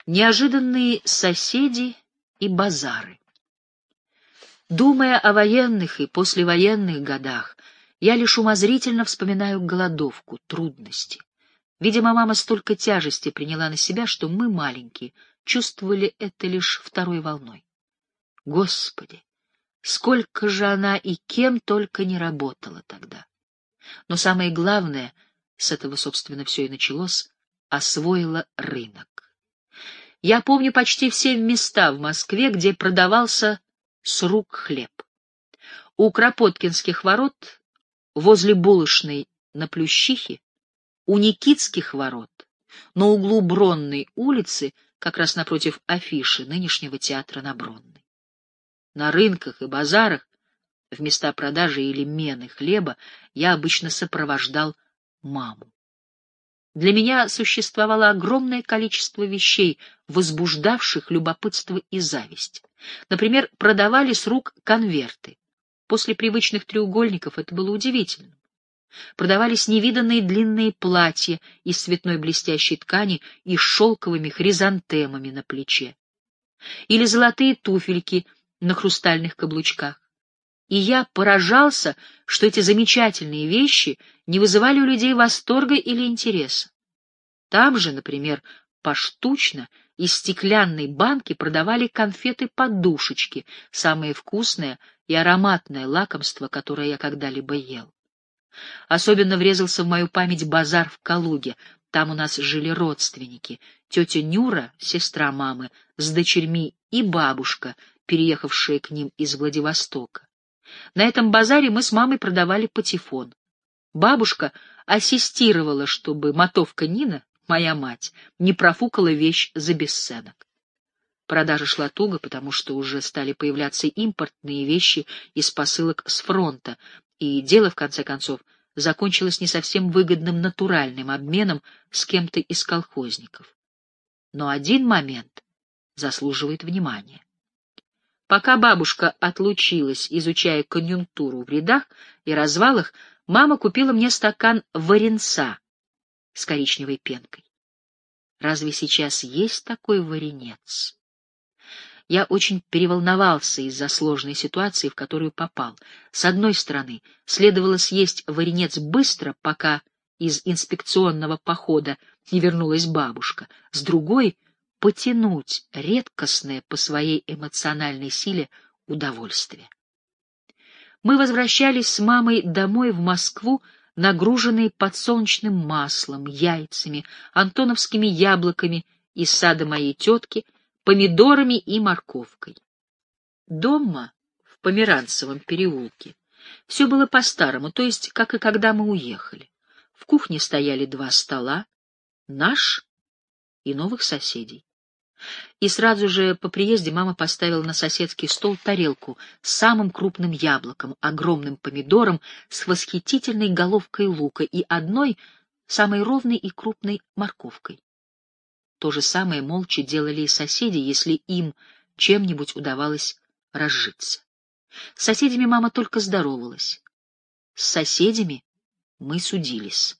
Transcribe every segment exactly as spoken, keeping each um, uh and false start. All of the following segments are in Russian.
Неожиданные соседи и базары. Думая о военных и послевоенных годах, я лишь умозрительно вспоминаю голодовку, трудности. Видимо, мама столько тяжести приняла на себя, что мы, маленькие, чувствовали это лишь второй волной. Господи, сколько же она и кем только не работала тогда. Но самое главное, с этого, собственно, все и началось, освоила рынок. Я помню почти все места в Москве, где продавался с рук хлеб. У Кропоткинских ворот, возле булочной на Плющихе, у Никитских ворот, на углу Бронной улицы, как раз напротив афиши нынешнего театра на Бронной. На рынках и базарах, в места продажи или мены хлеба, я обычно сопровождал маму. Для меня существовало огромное количество вещей, возбуждавших любопытство и зависть. Например, продавали с рук конверты. После привычных треугольников это было удивительно. Продавались невиданные длинные платья из цветной блестящей ткани и с шелковыми хризантемами на плече. Или золотые туфельки на хрустальных каблучках. И я поражался, что эти замечательные вещи не вызывали у людей восторга или интереса. Там же, например, поштучно из стеклянной банки продавали конфеты-подушечки, самое вкусное и ароматное лакомство, которое я когда-либо ел. Особенно врезался в мою память базар в Калуге. Там у нас жили родственники. Тетя Нюра, сестра мамы, с дочерьми и бабушка, переехавшая к ним из Владивостока. На этом базаре мы с мамой продавали патефон. Бабушка ассистировала, чтобы мотовка Нина, моя мать, не профукала вещь за бесценок. Продажа шла туго, потому что уже стали появляться импортные вещи из посылок с фронта, и дело, в конце концов, закончилось не совсем выгодным натуральным обменом с кем-то из колхозников. Но один момент заслуживает внимания. Пока бабушка отлучилась, изучая конъюнктуру в рядах и развалах, мама купила мне стакан варенца с коричневой пенкой. Разве сейчас есть такой варенец? Я очень переволновался из-за сложной ситуации, в которую попал. С одной стороны, следовало съесть варенец быстро, пока из инспекционного похода не вернулась бабушка. С другой — потянуть редкостное по своей эмоциональной силе удовольствие. Мы возвращались с мамой домой в Москву, нагруженные подсолнечным маслом, яйцами, антоновскими яблоками из сада моей тетки, помидорами и морковкой. Дома, в Померанцевом переулке, все было по-старому, то есть, как и когда мы уехали. В кухне стояли два стола, наш и новых соседей. И сразу же по приезде мама поставила на соседский стол тарелку с самым крупным яблоком, огромным помидором, с восхитительной головкой лука и одной, самой ровной и крупной морковкой. То же самое молча делали и соседи, если им чем-нибудь удавалось разжиться. С соседями мама только здоровалась. С соседями мы судились.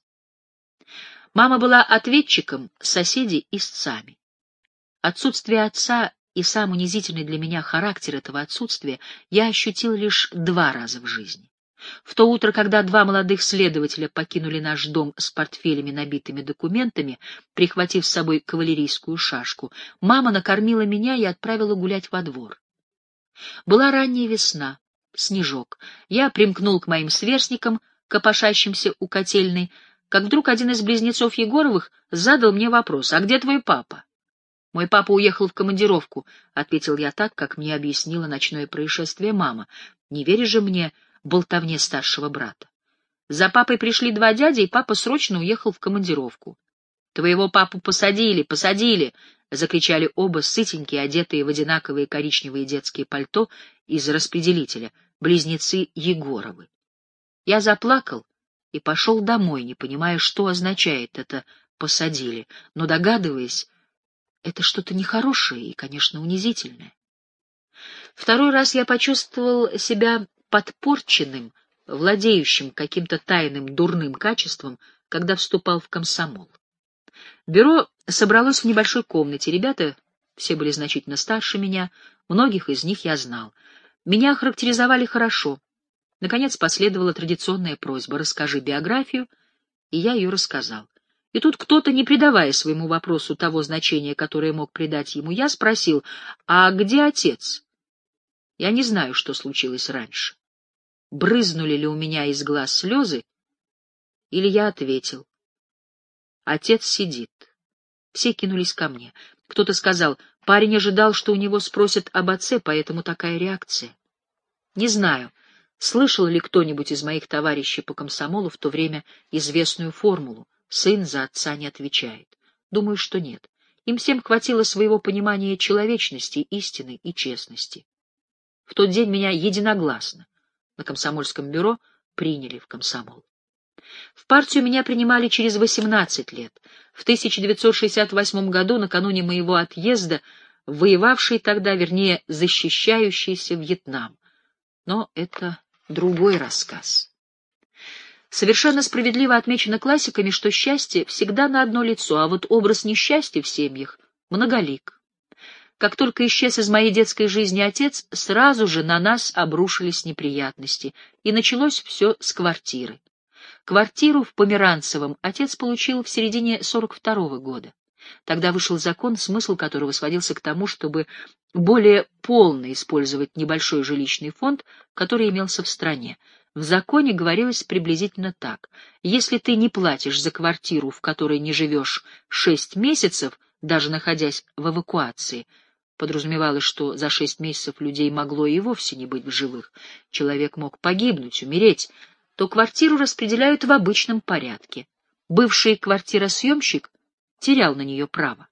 Мама была ответчиком, соседи — истцами. Отсутствие отца и сам унизительный для меня характер этого отсутствия я ощутил лишь два раза в жизни. В то утро, когда два молодых следователя покинули наш дом с портфелями, набитыми документами, прихватив с собой кавалерийскую шашку, мама накормила меня и отправила гулять во двор. Была ранняя весна, снежок. Я примкнул к моим сверстникам, копошащимся у котельной, как вдруг один из близнецов Егоровых задал мне вопрос: «А где твой папа?» «Мой папа уехал в командировку», — ответил я так, как мне объяснила ночное происшествие мама. Не веришь же мне болтовне старшего брата. За папой пришли два дяди, и папа срочно уехал в командировку. «Твоего папу посадили, посадили!» — закричали оба сытенькие, одетые в одинаковые коричневые детские пальто из распределителя, близнецы Егоровы. Я заплакал и пошел домой, не понимая, что означает это «посадили», но догадываясь, это что-то нехорошее и, конечно, унизительное. Второй раз я почувствовал себя подпорченным, владеющим каким-то тайным дурным качеством, когда вступал в комсомол. Бюро собралось в небольшой комнате. Ребята все были значительно старше меня, многих из них я знал. Меня охарактеризовали хорошо. Наконец последовала традиционная просьба: «Расскажи биографию», и я ее рассказал. И тут кто-то, не придавая своему вопросу того значения, которое мог придать ему, я спросил: «А где отец?» Я не знаю, что случилось раньше. Брызнули ли у меня из глаз слезы, или я ответил: «Отец сидит». Все кинулись ко мне. Кто-то сказал: «Парень ожидал, что у него спросят об отце, поэтому такая реакция». Не знаю, слышал ли кто-нибудь из моих товарищей по комсомолу в то время известную формулу: «Сын за отца не отвечает». Думаю, что нет. Им всем хватило своего понимания человечности, истины и честности. В тот день меня единогласно на комсомольском бюро приняли в комсомол. В партию меня принимали через восемнадцать лет. В тысяча девятьсот шестьдесят восьмом году, накануне моего отъезда, воевавший тогда, вернее, защищающийся Вьетнам. Но это другой рассказ. Совершенно справедливо отмечено классиками, что счастье всегда на одно лицо, а вот образ несчастья в семьях многолик. Как только исчез из моей детской жизни отец, сразу же на нас обрушились неприятности, и началось все с квартиры. Квартиру в Померанцевом отец получил в середине сорок второго года. Тогда вышел закон, смысл которого сводился к тому, чтобы более полно использовать небольшой жилищный фонд, который имелся в стране. В законе говорилось приблизительно так: если ты не платишь за квартиру, в которой не живешь, шесть месяцев, даже находясь в эвакуации, подразумевалось, что за шесть месяцев людей могло и вовсе не быть в живых, человек мог погибнуть, умереть, то квартиру распределяют в обычном порядке. Бывший квартиросъемщик терял на нее право.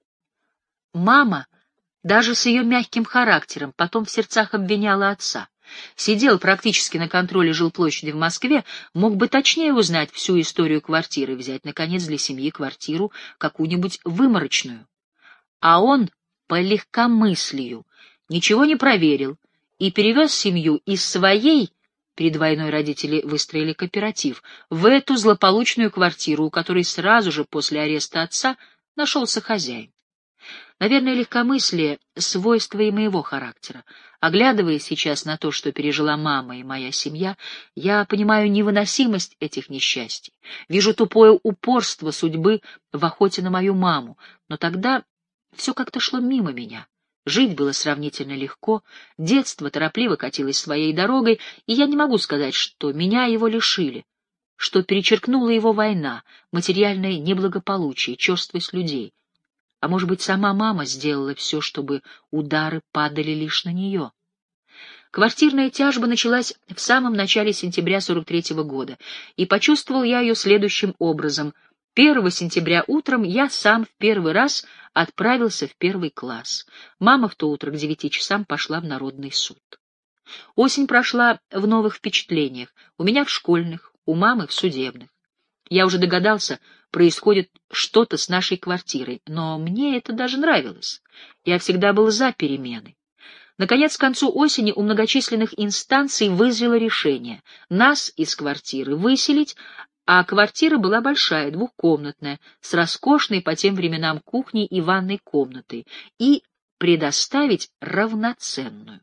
Мама, даже с ее мягким характером, потом в сердцах обвиняла отца. Сидел практически на контроле жилплощади в Москве, мог бы точнее узнать всю историю квартиры и взять, наконец, для семьи квартиру какую-нибудь выморочную. А он, по легкомыслию, ничего не проверил и перевез семью из своей, перед войной родители выстроили кооператив, в эту злополучную квартиру, у которой сразу же после ареста отца нашелся хозяин. Наверное, легкомыслие — свойство и моего характера. Оглядываясь сейчас на то, что пережила мама и моя семья, я понимаю невыносимость этих несчастий, вижу тупое упорство судьбы в охоте на мою маму, но тогда все как-то шло мимо меня. Жить было сравнительно легко, детство торопливо катилось своей дорогой, и я не могу сказать, что меня его лишили, что перечеркнула его война, материальное неблагополучие, черствость людей. А может быть, сама мама сделала все, чтобы удары падали лишь на нее. Квартирная тяжба началась в самом начале сентября сорок третьего года, и почувствовал я ее следующим образом. Первого сентября утром я сам в первый раз отправился в первый класс. Мама в то утро к девяти часам пошла в народный суд. Осень прошла в новых впечатлениях, у меня в школьных, у мамы в судебных. Я уже догадался, происходит что-то с нашей квартирой, но мне это даже нравилось. Я всегда был за перемены. Наконец, к концу осени у многочисленных инстанций вызрело решение нас из квартиры выселить, а квартира была большая, двухкомнатная, с роскошной по тем временам кухней и ванной комнатой, и предоставить равноценную.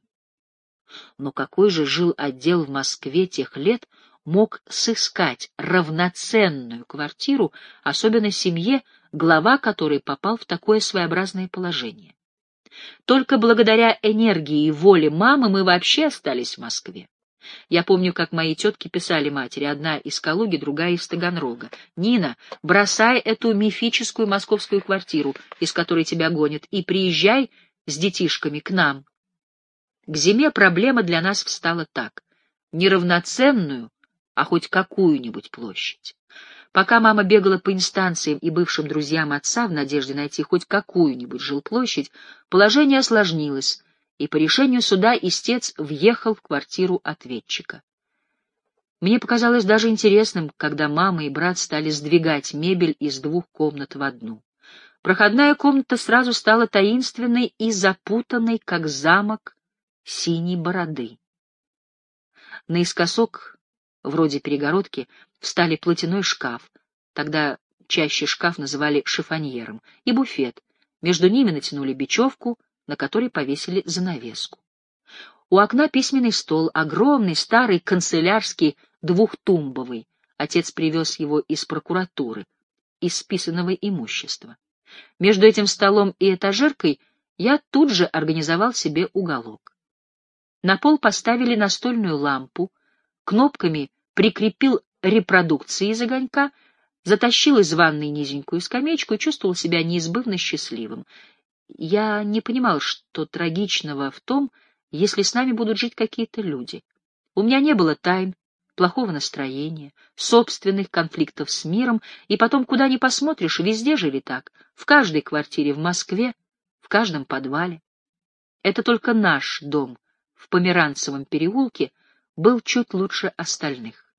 Но какой же жил отдел в Москве тех лет мог сыскать равноценную квартиру, особенно семье, глава которой попал в такое своеобразное положение? Только благодаря энергии и воле мамы мы вообще остались в Москве. Я помню, как мои тетки писали матери, одна из Калуги, другая из Таганрога: «Нина, бросай эту мифическую московскую квартиру, из которой тебя гонят, и приезжай с детишками к нам». К зиме проблема для нас встала так: неравноценную, а хоть какую-нибудь площадь. Пока мама бегала по инстанциям и бывшим друзьям отца в надежде найти хоть какую-нибудь жилплощадь, положение осложнилось, и по решению суда истец въехал в квартиру ответчика. Мне показалось даже интересным, когда мама и брат стали сдвигать мебель из двух комнат в одну. Проходная комната сразу стала таинственной и запутанной, как замок синей бороды. Наискосок, вроде перегородки, встали платяной шкаф, тогда чаще шкаф называли шифоньером, и буфет. Между ними натянули бечевку, на которой повесили занавеску. У окна письменный стол, огромный, старый, канцелярский, двухтумбовый. Отец привез его из прокуратуры, из списанного имущества. Между этим столом и этажеркой я тут же организовал себе уголок. На пол поставили настольную лампу, кнопками прикрепил репродукции из огонька, затащил из ванной низенькую скамеечку и чувствовал себя неизбывно счастливым. Я не понимал, что трагичного в том, если с нами будут жить какие-то люди. У меня не было тайн, плохого настроения, собственных конфликтов с миром, и потом, куда ни посмотришь, везде жили так, в каждой квартире в Москве, в каждом подвале. Это только наш дом в Померанцевом переулке был чуть лучше остальных.